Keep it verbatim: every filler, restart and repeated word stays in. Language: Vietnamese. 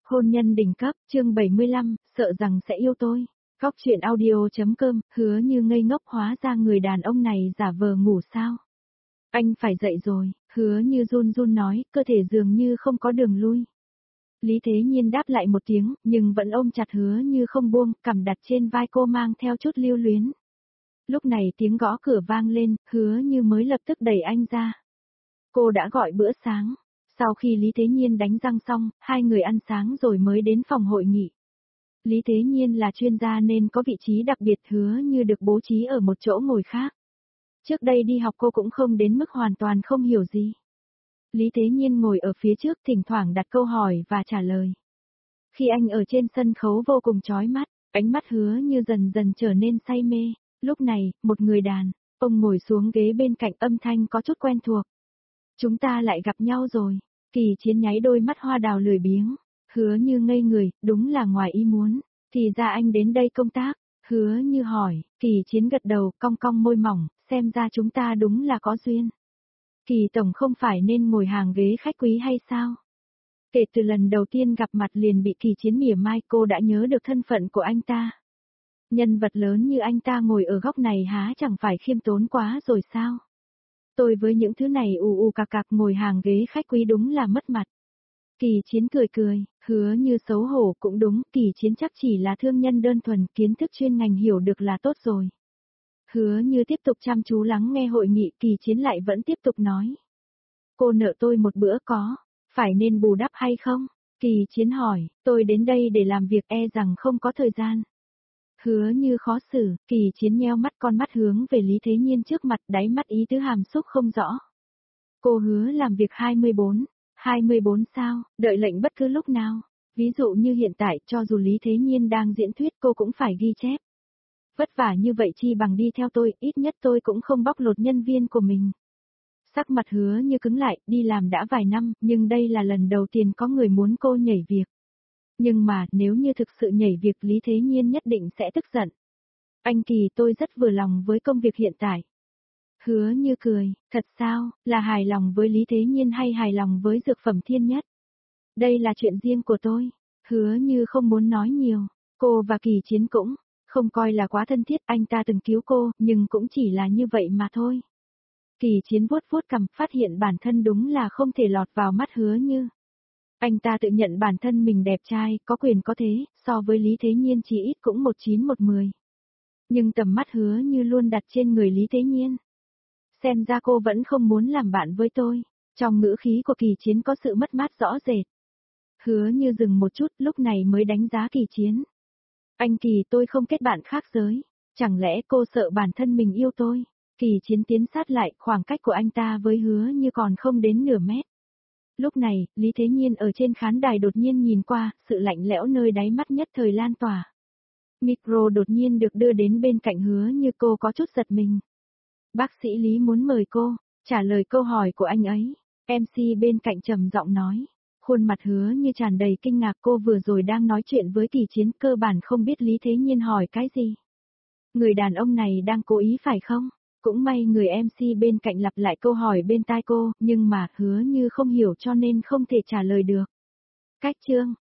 Hôn nhân đỉnh cấp, chương bảy mươi lăm, sợ rằng sẽ yêu tôi. Góc chuyện audio.com, Hứa Như ngây ngốc, hóa ra người đàn ông này giả vờ ngủ sao? Anh phải dậy rồi, Hứa Như run run nói, cơ thể dường như không có đường lui. Lý Thế Nhiên đáp lại một tiếng, nhưng vẫn ôm chặt Hứa Như không buông, cằm đặt trên vai cô mang theo chút lưu luyến. Lúc này tiếng gõ cửa vang lên, Hứa Như mới lập tức đẩy anh ra. Cô đã gọi bữa sáng. Sau khi Lý Thế Nhiên đánh răng xong, hai người ăn sáng rồi mới đến phòng hội nghị. Lý Thế Nhiên là chuyên gia nên có vị trí đặc biệt, Hứa Như được bố trí ở một chỗ ngồi khác. Trước đây đi học cô cũng không đến mức hoàn toàn không hiểu gì. Lý Thế Nhiên ngồi ở phía trước, thỉnh thoảng đặt câu hỏi và trả lời. Khi anh ở trên sân khấu vô cùng chói mắt, ánh mắt Hứa Như dần dần trở nên say mê. Lúc này, một người đàn ông ngồi xuống ghế bên cạnh, âm thanh có chút quen thuộc. Chúng ta lại gặp nhau rồi. Kỳ Chiến nháy đôi mắt hoa đào lười biếng. Hứa Như ngây người, đúng là ngoài ý muốn. Thì ra anh đến đây công tác. Hứa Như hỏi, Kỳ Chiến gật đầu, cong cong môi mỏng, xem ra chúng ta đúng là có duyên. Kỳ tổng không phải nên ngồi hàng ghế khách quý hay sao? Kể từ lần đầu tiên gặp mặt liền bị Kỳ Chiến mỉa mai, cô đã nhớ được thân phận của anh ta. Nhân vật lớn như anh ta ngồi ở góc này há chẳng phải khiêm tốn quá rồi sao? Tôi với những thứ này ù ù cạc cạc ngồi hàng ghế khách quý đúng là mất mặt. Kỳ Chiến cười cười, Hứa Như xấu hổ, cũng đúng, Kỳ Chiến chắc chỉ là thương nhân đơn thuần, kiến thức chuyên ngành hiểu được là tốt rồi. Hứa Như tiếp tục chăm chú lắng nghe hội nghị, Kỳ Chiến lại vẫn tiếp tục nói. Cô nợ tôi một bữa có, phải nên bù đắp hay không? Kỳ Chiến hỏi, tôi đến đây để làm việc, e rằng không có thời gian. Hứa Như khó xử, Kỳ Chiến nheo mắt, con mắt hướng về Lý Thế Nhiên trước mặt, đáy mắt ý tứ hàm xúc không rõ. Cô hứa làm việc hai mươi bốn, hai mươi bốn sao, đợi lệnh bất cứ lúc nào. Ví dụ như hiện tại, cho dù Lý Thế Nhiên đang diễn thuyết cô cũng phải ghi chép. Vất vả như vậy chi bằng đi theo tôi, ít nhất tôi cũng không bóc lột nhân viên của mình. Sắc mặt Hứa Như cứng lại, đi làm đã vài năm, nhưng đây là lần đầu tiên có người muốn cô nhảy việc. Nhưng mà, nếu như thực sự nhảy việc, Lý Thế Nhiên nhất định sẽ tức giận. Anh Kỳ, tôi rất vừa lòng với công việc hiện tại. Hứa Như cười, thật sao, là hài lòng với Lý Thế Nhiên hay hài lòng với dược phẩm Thiên Nhất? Đây là chuyện riêng của tôi. Hứa Như không muốn nói nhiều, cô và Kỳ Chiến cũng không coi là quá thân thiết, anh ta từng cứu cô, nhưng cũng chỉ là như vậy mà thôi. Kỳ Chiến vuốt vuốt cằm, phát hiện bản thân đúng là không thể lọt vào mắt Hứa Như. Anh ta tự nhận bản thân mình đẹp trai, có quyền có thế, so với Lý Thế Nhiên chỉ ít cũng một chín một mười. Nhưng tầm mắt Hứa Như luôn đặt trên người Lý Thế Nhiên. Xem ra cô vẫn không muốn làm bạn với tôi. Trong ngữ khí của Kỳ Chiến có sự mất mát rõ rệt. Hứa Như dừng một chút, lúc này mới đánh giá Kỳ Chiến. Anh Kỳ, tôi không kết bạn khác giới. Chẳng lẽ cô sợ bản thân mình yêu tôi? Kỳ Chiến tiến sát lại, khoảng cách của anh ta với Hứa Như còn không đến nửa mét. Lúc này, Lý Thế Nhiên ở trên khán đài đột nhiên nhìn qua, sự lạnh lẽo nơi đáy mắt nhất thời lan tỏa. Micro đột nhiên được đưa đến bên cạnh Hứa Như, cô có chút giật mình. Bác sĩ Lý muốn mời cô, trả lời câu hỏi của anh ấy. em xê bên cạnh trầm giọng nói. Khuôn mặt Hứa Như tràn đầy kinh ngạc, cô vừa rồi đang nói chuyện với Kỳ Chiến, cơ bản không biết Lý Thế Nhiên hỏi cái gì. Người đàn ông này đang cố ý phải không? Cũng may người em xê bên cạnh lặp lại câu hỏi bên tai cô, nhưng mà Hứa Như không hiểu cho nên không thể trả lời được. Cách chương,